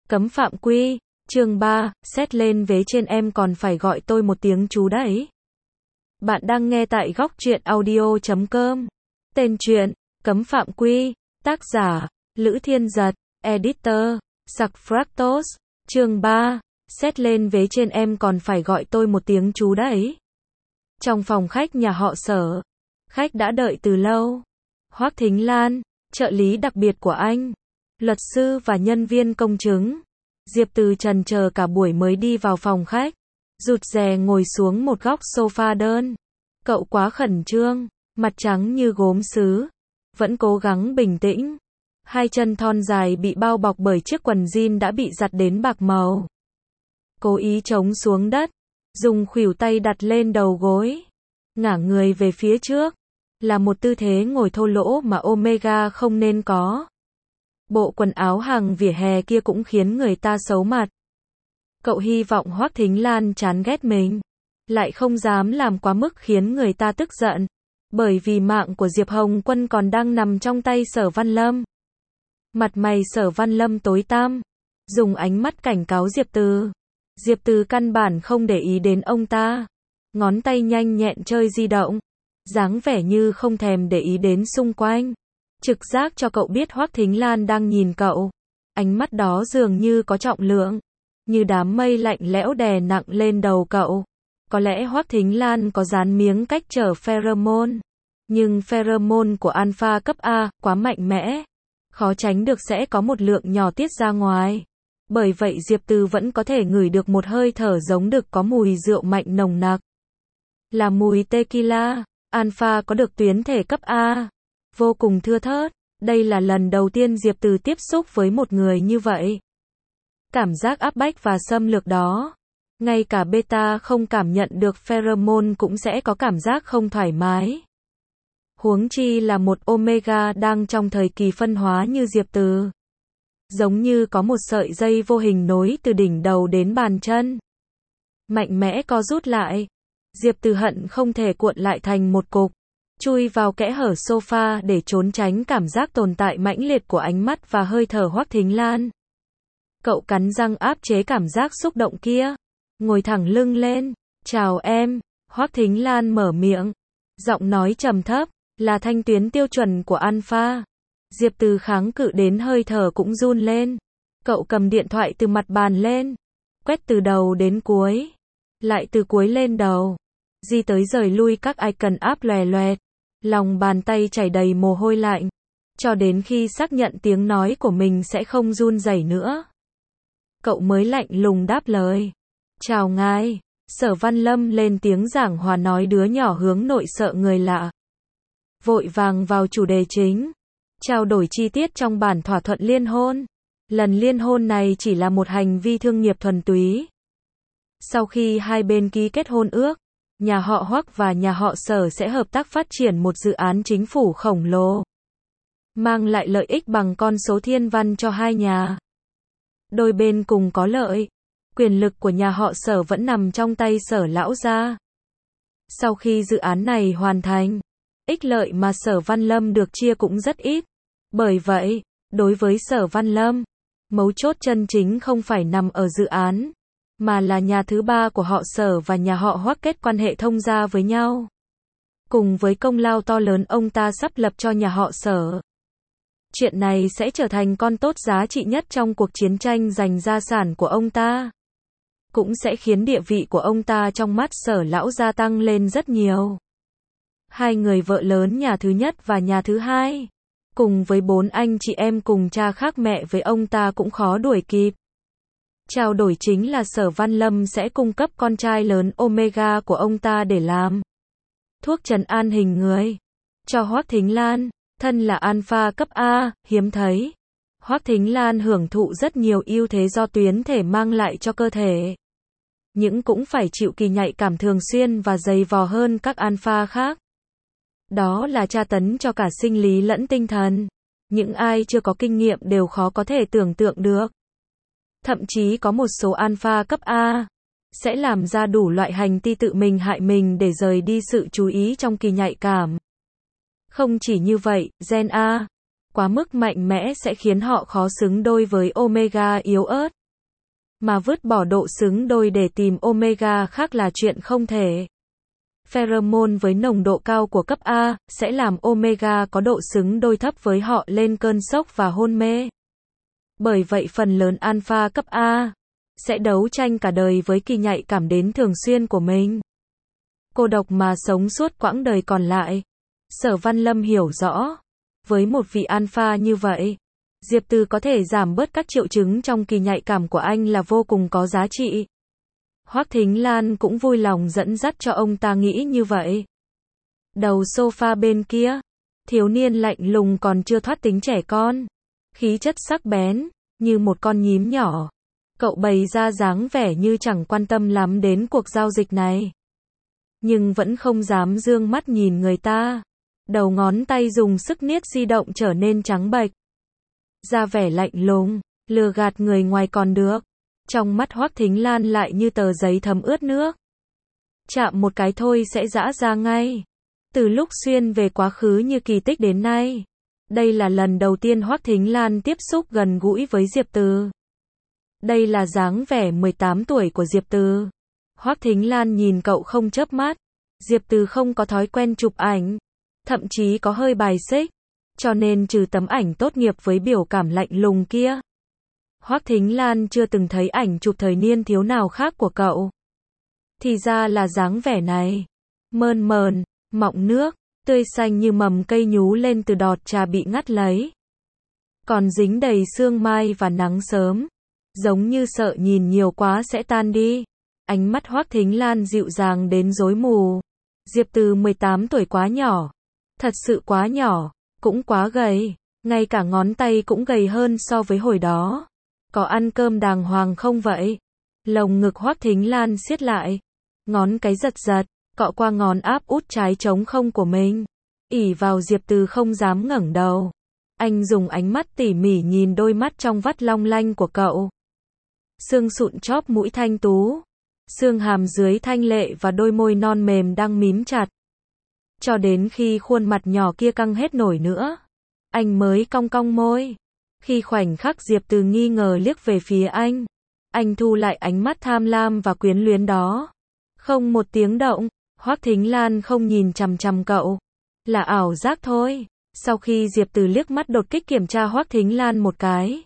Cấm phạm quy, chương 3, xét lên vế trên em còn phải gọi tôi một tiếng chú đấy. Bạn đang nghe tại góc truyện audio.com. Tên truyện, Cấm phạm quy, tác giả, Lữ Thiên Giật, editor, Sặc Fractos, chương 3, xét lên vế trên em còn phải gọi tôi một tiếng chú đấy. Trong phòng khách nhà họ Sở, khách đã đợi từ lâu. Hoắc Thính Lan, trợ lý đặc biệt của anh, luật sư và nhân viên công chứng. Diệp Từ trần chờ cả buổi mới đi vào phòng khách, rụt rè ngồi xuống một góc sofa đơn. Cậu quá khẩn trương, mặt trắng như gốm sứ, vẫn cố gắng bình tĩnh. Hai chân thon dài bị bao bọc bởi chiếc quần jean đã bị giặt đến bạc màu. Cố ý chống xuống đất, dùng khuỷu tay đặt lên đầu gối, ngả người về phía trước, là một tư thế ngồi thô lỗ mà Omega không nên có. Bộ quần áo hàng vỉa hè kia cũng khiến người ta xấu mặt. Cậu hy vọng Hoắc Thính Lan chán ghét mình, lại không dám làm quá mức khiến người ta tức giận, bởi vì mạng của Diệp Hồng Quân còn đang nằm trong tay Sở Văn Lâm. Mặt mày Sở Văn Lâm tối tăm, dùng ánh mắt cảnh cáo Diệp Từ. Diệp Từ căn bản không để ý đến ông ta, ngón tay nhanh nhẹn chơi di động, dáng vẻ như không thèm để ý đến xung quanh. Trực giác cho cậu biết Hoắc Thính Lan đang nhìn cậu. Ánh mắt đó dường như có trọng lượng, như đám mây lạnh lẽo đè nặng lên đầu cậu. Có lẽ Hoắc Thính Lan có dán miếng cách trở pheromone, nhưng pheromone của alpha cấp A quá mạnh mẽ, khó tránh được sẽ có một lượng nhỏ tiết ra ngoài. Bởi vậy Diệp Từ vẫn có thể ngửi được một hơi thở giống đực có mùi rượu mạnh nồng nặc. Là mùi tequila. Alpha có được tuyến thể cấp A, vô cùng thưa thớt. Đây là lần đầu tiên Diệp Từ tiếp xúc với một người như vậy. Cảm giác áp bách và xâm lược đó, ngay cả beta không cảm nhận được pheromone cũng sẽ có cảm giác không thoải mái. Huống chi là một omega đang trong thời kỳ phân hóa như Diệp Từ. Giống như có một sợi dây vô hình nối từ đỉnh đầu đến bàn chân. Mạnh mẽ co rút lại. Diệp Từ hận không thể cuộn lại thành một cục, chui vào kẽ hở sofa để trốn tránh cảm giác tồn tại mãnh liệt của ánh mắt và hơi thở Hoắc Thính Lan. Cậu cắn răng áp chế cảm giác xúc động kia, ngồi thẳng lưng lên. Chào em, Hoắc Thính Lan mở miệng, giọng nói trầm thấp, là thanh tuyến tiêu chuẩn của alpha. Diệp Từ kháng cự đến hơi thở cũng run lên. Cậu cầm điện thoại từ mặt bàn lên, quét từ đầu đến cuối, lại từ cuối lên đầu, di tới rời lui các icon app loè loẹt, lòng bàn tay chảy đầy mồ hôi lạnh, cho đến khi xác nhận tiếng nói của mình sẽ không run rẩy nữa. Cậu mới lạnh lùng đáp lời. Chào ngài. Sở Văn Lâm lên tiếng giảng hòa nói đứa nhỏ hướng nội sợ người lạ. Vội vàng vào chủ đề chính. Trao đổi chi tiết trong bản thỏa thuận liên hôn. Lần liên hôn này chỉ là một hành vi thương nghiệp thuần túy. Sau khi hai bên ký kết hôn ước, nhà họ Hoắc và nhà họ Sở sẽ hợp tác phát triển một dự án chính phủ khổng lồ, mang lại lợi ích bằng con số thiên văn cho hai nhà. Đôi bên cùng có lợi. Quyền lực của nhà họ Sở vẫn nằm trong tay Sở lão gia. Sau khi dự án này hoàn thành, ích lợi mà Sở Văn Lâm được chia cũng rất ít. Bởi vậy, đối với Sở Văn Lâm, mấu chốt chân chính không phải nằm ở dự án, mà là nhà thứ ba của họ Sở và nhà họ Hoắc kết quan hệ thông gia với nhau. Cùng với công lao to lớn ông ta sắp lập cho nhà họ Sở, chuyện này sẽ trở thành con tốt giá trị nhất trong cuộc chiến tranh giành gia sản của ông ta. Cũng sẽ khiến địa vị của ông ta trong mắt Sở lão gia tăng lên rất nhiều. Hai người vợ lớn nhà thứ nhất và nhà thứ hai, cùng với 4 anh chị em cùng cha khác mẹ với ông ta cũng khó đuổi kịp. Trao đổi chính là Sở Văn Lâm sẽ cung cấp con trai lớn Omega của ông ta để làm thuốc trấn an hình người cho Hoắc Thính Lan. Thân là alpha cấp A, hiếm thấy. Hoắc Thính Lan hưởng thụ rất nhiều ưu thế do tuyến thể mang lại cho cơ thể. Nhưng cũng phải chịu kỳ nhạy cảm thường xuyên và dày vò hơn các alpha khác. Đó là tra tấn cho cả sinh lý lẫn tinh thần. Những ai chưa có kinh nghiệm đều khó có thể tưởng tượng được. Thậm chí có một số alpha cấp A sẽ làm ra đủ loại hành vi tự mình hại mình để rời đi sự chú ý trong kỳ nhạy cảm. Không chỉ như vậy, gen A quá mức mạnh mẽ sẽ khiến họ khó xứng đôi với Omega yếu ớt. mà vứt bỏ độ xứng đôi để tìm omega khác là chuyện không thể. Pheromone với nồng độ cao của cấp A sẽ làm omega có độ xứng đôi thấp với họ lên cơn sốc và hôn mê. Bởi vậy phần lớn alpha cấp A sẽ đấu tranh cả đời với kỳ nhạy cảm đến thường xuyên của mình. Cô độc mà sống suốt quãng đời còn lại. Sở Văn Lâm hiểu rõ, với một vị alpha như vậy, Diệp Từ có thể giảm bớt các triệu chứng trong kỳ nhạy cảm của anh là vô cùng có giá trị. Hoắc Thính Lan cũng vui lòng dẫn dắt cho ông ta nghĩ như vậy. Đầu sofa bên kia, thiếu niên lạnh lùng còn chưa thoát tính trẻ con, khí chất sắc bén, như một con nhím nhỏ. Cậu bày ra dáng vẻ như chẳng quan tâm lắm đến cuộc giao dịch này. Nhưng vẫn không dám dương mắt nhìn người ta. Đầu ngón tay dùng sức niết di động trở nên trắng bệch. Ra vẻ lạnh lùng, lừa gạt người ngoài còn được. Trong mắt Hoắc Thính Lan lại như tờ giấy thấm ướt nước. Chạm một cái thôi sẽ giã ra ngay. Từ lúc xuyên về quá khứ như kỳ tích đến nay, đây là lần đầu tiên Hoắc Thính Lan tiếp xúc gần gũi với Diệp Từ. Đây là dáng vẻ 18 tuổi của Diệp Từ. Hoắc Thính Lan nhìn cậu không chớp mắt. Diệp Từ không có thói quen chụp ảnh, thậm chí có hơi bài xích, cho nên trừ tấm ảnh tốt nghiệp với biểu cảm lạnh lùng kia, Hoắc Thính Lan chưa từng thấy ảnh chụp thời niên thiếu nào khác của cậu. Thì ra là dáng vẻ này, mơn mờn, mọng nước, tươi xanh như mầm cây nhú lên từ đọt trà bị ngắt lấy. Còn dính đầy sương mai và nắng sớm, giống như sợ nhìn nhiều quá sẽ tan đi. Ánh mắt Hoắc Thính Lan dịu dàng đến rối mù. Diệp Từ 18 tuổi quá nhỏ, thật sự quá nhỏ, cũng quá gầy, ngay cả ngón tay cũng gầy hơn so với hồi đó. Có ăn cơm đàng hoàng không vậy? Lồng ngực Hoắc Thính Lan siết lại, ngón cái giật giật, cọ qua ngón áp út trái trống không của mình. Ỷ vào Diệp Từ không dám ngẩng đầu. Anh dùng ánh mắt tỉ mỉ nhìn đôi mắt trong vắt long lanh của cậu. Xương sụn chóp mũi thanh tú, xương hàm dưới thanh lệ và đôi môi non mềm đang mím chặt. Cho đến khi khuôn mặt nhỏ kia căng hết nổi nữa, anh mới cong cong môi. Khi khoảnh khắc Diệp Từ nghi ngờ liếc về phía anh thu lại ánh mắt tham lam và quyến luyến đó. Không một tiếng động, Hoắc Thính Lan không nhìn chằm chằm cậu. Là ảo giác thôi. Sau khi Diệp Từ liếc mắt đột kích kiểm tra Hoắc Thính Lan một cái,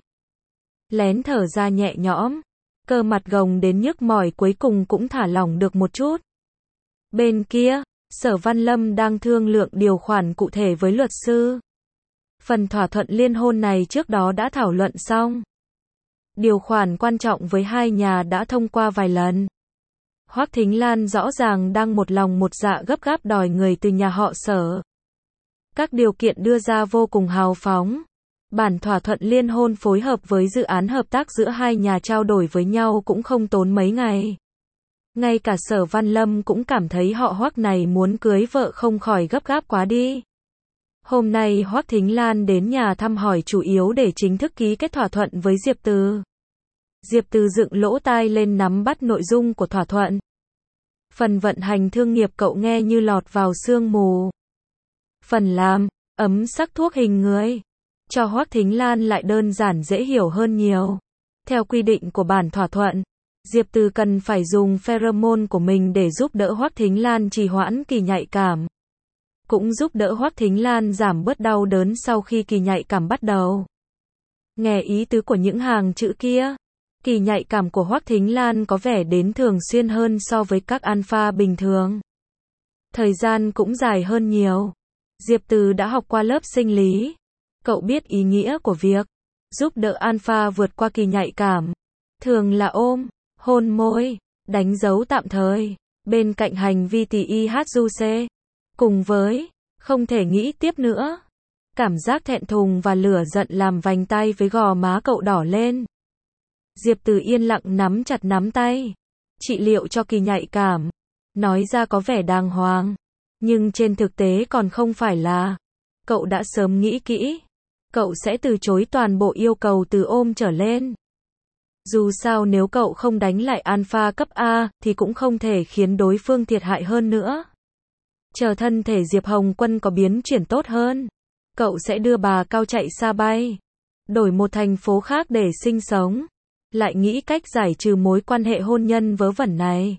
lén thở ra nhẹ nhõm, cơ mặt gồng đến nhức mỏi cuối cùng cũng thả lỏng được một chút. Bên kia, Sở Văn Lâm đang thương lượng điều khoản cụ thể với luật sư. Phần thỏa thuận liên hôn này trước đó đã thảo luận xong. Điều khoản quan trọng với hai nhà đã thông qua vài lần. Hoắc Thính Lan rõ ràng đang một lòng một dạ gấp gáp đòi người từ nhà họ Sở. Các điều kiện đưa ra vô cùng hào phóng. Bản thỏa thuận liên hôn phối hợp với dự án hợp tác giữa hai nhà trao đổi với nhau cũng không tốn mấy ngày. Ngay cả Sở Văn Lâm cũng cảm thấy họ Hoắc này muốn cưới vợ không khỏi gấp gáp quá đi. Hôm nay Hoắc Thính Lan đến nhà thăm hỏi chủ yếu để chính thức ký kết thỏa thuận với Diệp Từ. Diệp Từ dựng lỗ tai lên nắm bắt nội dung của thỏa thuận. Phần vận hành thương nghiệp cậu nghe như lọt vào sương mù. Phần làm, ấm sắc thuốc hình người, cho Hoắc Thính Lan lại đơn giản dễ hiểu hơn nhiều. Theo quy định của bản thỏa thuận, Diệp Từ cần phải dùng pheromone của mình để giúp đỡ Hoắc Thính Lan trì hoãn kỳ nhạy cảm. Cũng giúp đỡ Hoắc Thính Lan giảm bớt đau đớn sau khi kỳ nhạy cảm bắt đầu. Nghe ý tứ của những hàng chữ kia, kỳ nhạy cảm của Hoắc Thính Lan có vẻ đến thường xuyên hơn so với các alpha bình thường. Thời gian cũng dài hơn nhiều. Diệp Từ đã học qua lớp sinh lý. Cậu biết ý nghĩa của việc giúp đỡ alpha vượt qua kỳ nhạy cảm. Thường là ôm, hôn môi, đánh dấu tạm thời, bên cạnh hành vi TIHUC. Cùng với, không thể nghĩ tiếp nữa. Cảm giác thẹn thùng và lửa giận làm vành tay với gò má cậu đỏ lên. Diệp Từ yên lặng nắm chặt nắm tay. Trị liệu cho kỳ nhạy cảm. Nói ra có vẻ đàng hoàng. Nhưng trên thực tế còn không phải là. Cậu đã sớm nghĩ kỹ. Cậu sẽ từ chối toàn bộ yêu cầu từ ôm trở lên. Dù sao nếu cậu không đánh lại alpha cấp A thì cũng không thể khiến đối phương thiệt hại hơn nữa. Chờ thân thể Diệp Hồng Quân có biến chuyển tốt hơn, cậu sẽ đưa bà Cao chạy xa bay, đổi một thành phố khác để sinh sống. lại nghĩ cách giải trừ mối quan hệ hôn nhân vớ vẩn này.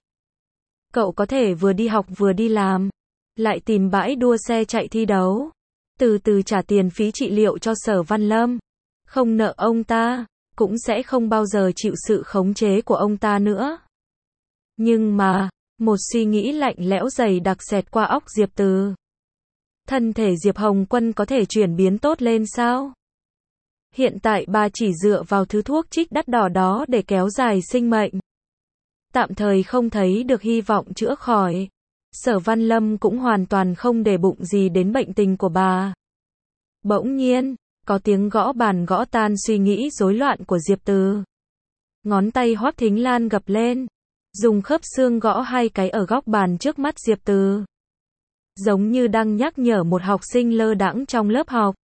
Cậu có thể vừa đi học vừa đi làm, lại tìm bãi đua xe chạy thi đấu, từ từ trả tiền phí trị liệu cho Sở Văn Lâm, không nợ ông ta, cũng sẽ không bao giờ chịu sự khống chế của ông ta nữa. Nhưng mà, một suy nghĩ lạnh lẽo dày đặc xẹt qua óc Diệp Từ. Thân thể Diệp Hồng Quân có thể chuyển biến tốt lên sao? Hiện tại bà chỉ dựa vào thứ thuốc trích đắt đỏ đó để kéo dài sinh mệnh. Tạm thời không thấy được hy vọng chữa khỏi. Sở Văn Lâm cũng hoàn toàn không để bụng gì đến bệnh tình của bà. Bỗng nhiên, có tiếng gõ bàn gõ tan suy nghĩ rối loạn của Diệp Từ. Ngón tay Hoắc Thính Lan gập lên, dùng khớp xương gõ 2 cái ở góc bàn trước mắt Diệp Từ. Giống như đang nhắc nhở một học sinh lơ đãng trong lớp học.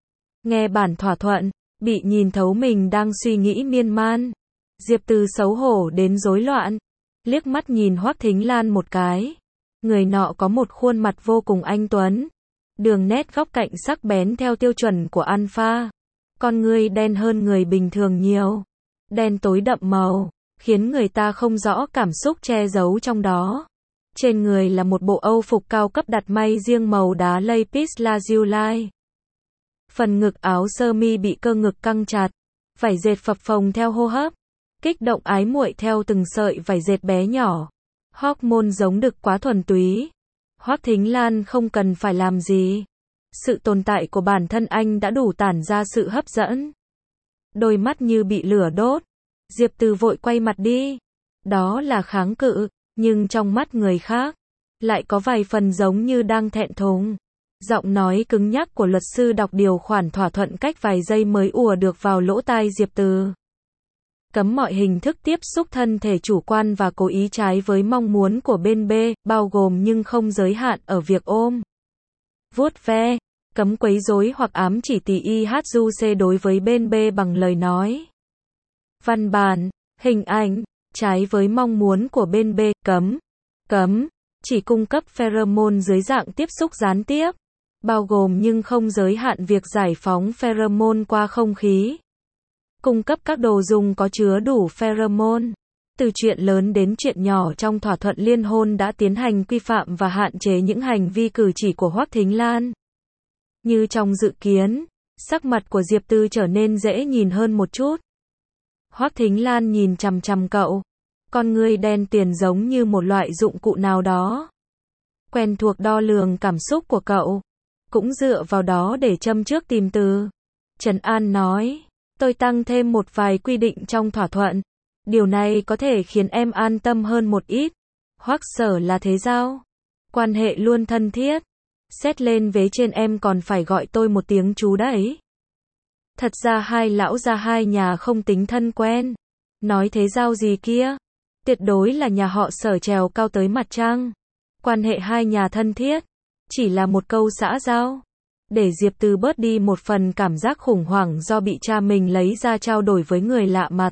Nghe bản thỏa thuận, bị nhìn thấu mình đang suy nghĩ miên man. Diệp Từ xấu hổ đến rối loạn, liếc mắt nhìn Hoắc Thính Lan một cái. Người nọ có một khuôn mặt vô cùng anh tuấn, đường nét góc cạnh sắc bén theo tiêu chuẩn của alpha. Con ngươi đen hơn người bình thường nhiều, đen tối đậm màu, khiến người ta không rõ cảm xúc che giấu trong đó. Trên người là một bộ âu phục cao cấp đặt may riêng màu đá lapis lazuli. Phần ngực áo sơ mi bị cơ ngực căng chặt, vải dệt phập phồng theo hô hấp, kích động ái muội theo từng sợi vải dệt bé nhỏ. Hormone giống đực quá thuần túy. Hoắc Thính Lan không cần phải làm gì. Sự tồn tại của bản thân anh đã đủ tản ra sự hấp dẫn. Đôi mắt như bị lửa đốt. Diệp Từ vội quay mặt đi. Đó là kháng cự, nhưng trong mắt người khác, lại có vài phần giống như đang thẹn thùng. Giọng nói cứng nhắc của luật sư đọc điều khoản thỏa thuận cách vài giây mới ùa được vào lỗ tai Diệp Từ. Cấm mọi hình thức tiếp xúc thân thể chủ quan và cố ý trái với mong muốn của bên B, bao gồm nhưng không giới hạn ở việc ôm, vuốt ve, cấm quấy rối hoặc ám chỉ tì IHUC đối với bên B bằng lời nói, văn bản, hình ảnh, trái với mong muốn của bên B, cấm, chỉ cung cấp pheromone dưới dạng tiếp xúc gián tiếp, bao gồm nhưng không giới hạn việc giải phóng pheromone qua không khí. Cung cấp các đồ dùng có chứa đủ pheromone. Từ chuyện lớn đến chuyện nhỏ trong thỏa thuận liên hôn đã tiến hành quy phạm và hạn chế những hành vi cử chỉ của Hoắc Thính Lan. Như trong dự kiến, sắc mặt của Diệp Từ trở nên dễ nhìn hơn một chút. Hoắc Thính Lan nhìn chằm chằm cậu. Con ngươi đen tiền giống như một loại dụng cụ nào đó. Quen thuộc đo lường cảm xúc của cậu. Cũng dựa vào đó để châm trước tìm từ. Trần An nói. Tôi tăng thêm một vài quy định trong thỏa thuận. Điều này có thể khiến em an tâm hơn một ít. Hoắc Sở là thế sao? Quan hệ luôn thân thiết. Xét lên vế trên em còn phải gọi tôi một tiếng chú đấy. Thật ra hai lão gia hai nhà không tính thân quen. Nói thế giao gì kia? Tuyệt đối là nhà họ Sở trèo cao tới mặt trăng. Quan hệ hai nhà thân thiết. Chỉ là một câu xã giao. Để Diệp Từ bớt đi một phần cảm giác khủng hoảng do bị cha mình lấy ra trao đổi với người lạ mà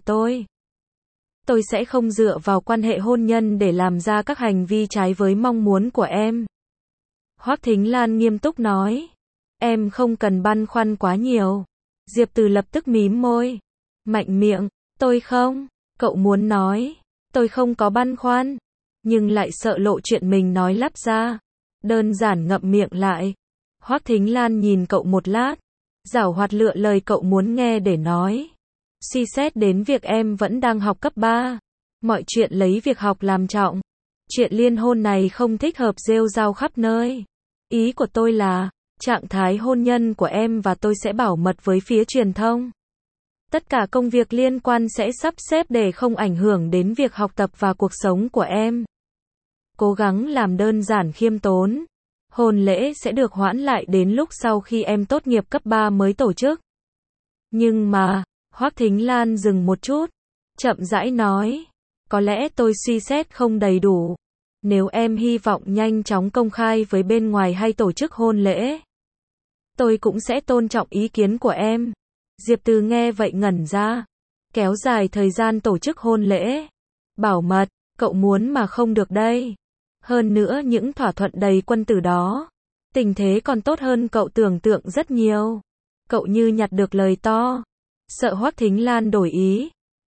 tôi sẽ không dựa vào quan hệ hôn nhân để làm ra các hành vi trái với mong muốn của em. Hoắc Thính Lan nghiêm túc nói. Em không cần băn khoăn quá nhiều. Diệp Từ lập tức mím môi. Mạnh miệng. Tôi không. Cậu muốn nói. Tôi không có băn khoăn. Nhưng lại sợ lộ chuyện mình nói lắp ra. Đơn giản ngậm miệng lại. Hoắc Thính Lan nhìn cậu một lát, giảo hoạt lựa lời cậu muốn nghe để nói. Suy xét đến việc em vẫn đang học cấp 3, mọi chuyện lấy việc học làm trọng. Chuyện liên hôn này không thích hợp rêu rao khắp nơi. Ý của tôi là, trạng thái hôn nhân của em và tôi sẽ bảo mật với phía truyền thông. Tất cả công việc liên quan sẽ sắp xếp để không ảnh hưởng đến việc học tập và cuộc sống của em. Cố gắng làm đơn giản khiêm tốn. Hôn lễ sẽ được hoãn lại đến lúc sau khi em tốt nghiệp cấp 3 mới tổ chức. Nhưng mà, Hoắc Thính Lan dừng một chút, chậm rãi nói, có lẽ tôi suy xét không đầy đủ. Nếu em hy vọng nhanh chóng công khai với bên ngoài hay tổ chức hôn lễ, tôi cũng sẽ tôn trọng ý kiến của em. Diệp Từ nghe vậy ngẩn ra, kéo dài thời gian tổ chức hôn lễ. Bảo mật, cậu muốn mà không được đây. Hơn nữa những thỏa thuận đầy quân tử đó, tình thế còn tốt hơn cậu tưởng tượng rất nhiều. Cậu như nhặt được lời to. Sợ Hoắc Thính Lan đổi ý.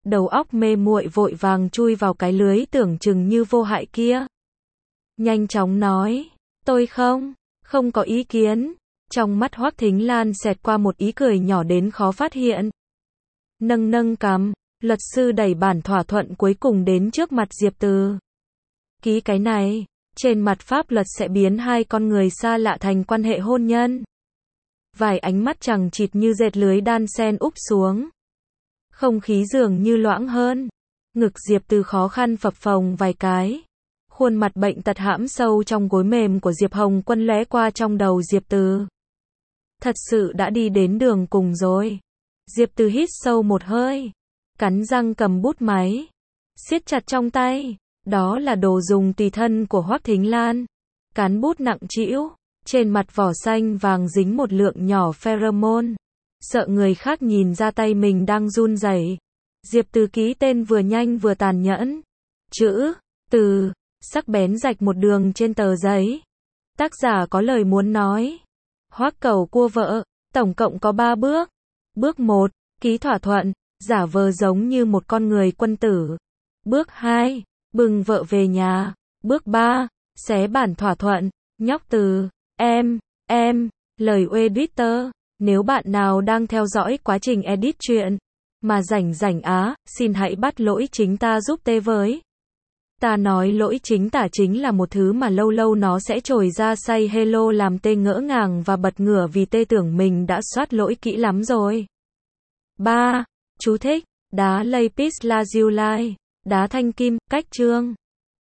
đầu óc mê muội vội vàng chui vào cái lưới tưởng chừng như vô hại kia. Nhanh chóng nói, tôi không có ý kiến. Trong mắt Hoắc Thính Lan xẹt qua một ý cười nhỏ đến khó phát hiện. Nâng cằm, luật sư đẩy bản thỏa thuận cuối cùng đến trước mặt Diệp Từ. Ký cái này, trên mặt pháp luật sẽ biến hai con người xa lạ thành quan hệ hôn nhân. Vài ánh mắt chằng chịt như dệt lưới đan sen úp xuống. Không khí dường như loãng hơn. Ngực Diệp Từ khó khăn phập phồng vài cái. Khuôn mặt bệnh tật hãm sâu trong gối mềm của Diệp Hồng Quân lóe qua trong đầu Diệp Từ. Thật sự đã đi đến đường cùng rồi. Diệp Từ hít sâu một hơi. Cắn răng cầm bút máy. Siết chặt trong tay. Đó là đồ dùng tùy thân của Hoắc Thính Lan. Cán bút nặng trĩu. Trên mặt vỏ xanh vàng dính một lượng nhỏ pheromone. Sợ người khác nhìn ra tay mình đang run rẩy. Diệp Từ ký tên vừa nhanh vừa tàn nhẫn. Chữ, từ, sắc bén rạch một đường trên tờ giấy. Tác giả có lời muốn nói. Hoắc cầu cua vợ, tổng cộng có 3 bước. Bước 1, ký thỏa thuận, giả vờ giống như một con người quân tử. Bước 2, bừng vợ về nhà. Bước 3, xé bản thỏa thuận, nhóc Từ, em, lời editor. Nếu bạn nào đang theo dõi quá trình edit truyện, mà rảnh á, xin hãy bắt lỗi chính ta giúp tê với. Ta nói lỗi chính tả chính là một thứ mà lâu lâu nó sẽ trồi ra say hello làm tê ngỡ ngàng và bật ngửa vì tê tưởng mình đã soát lỗi kỹ lắm rồi. 3. Chú thích, đá lapis lazuli, đá thanh kim, cách chương.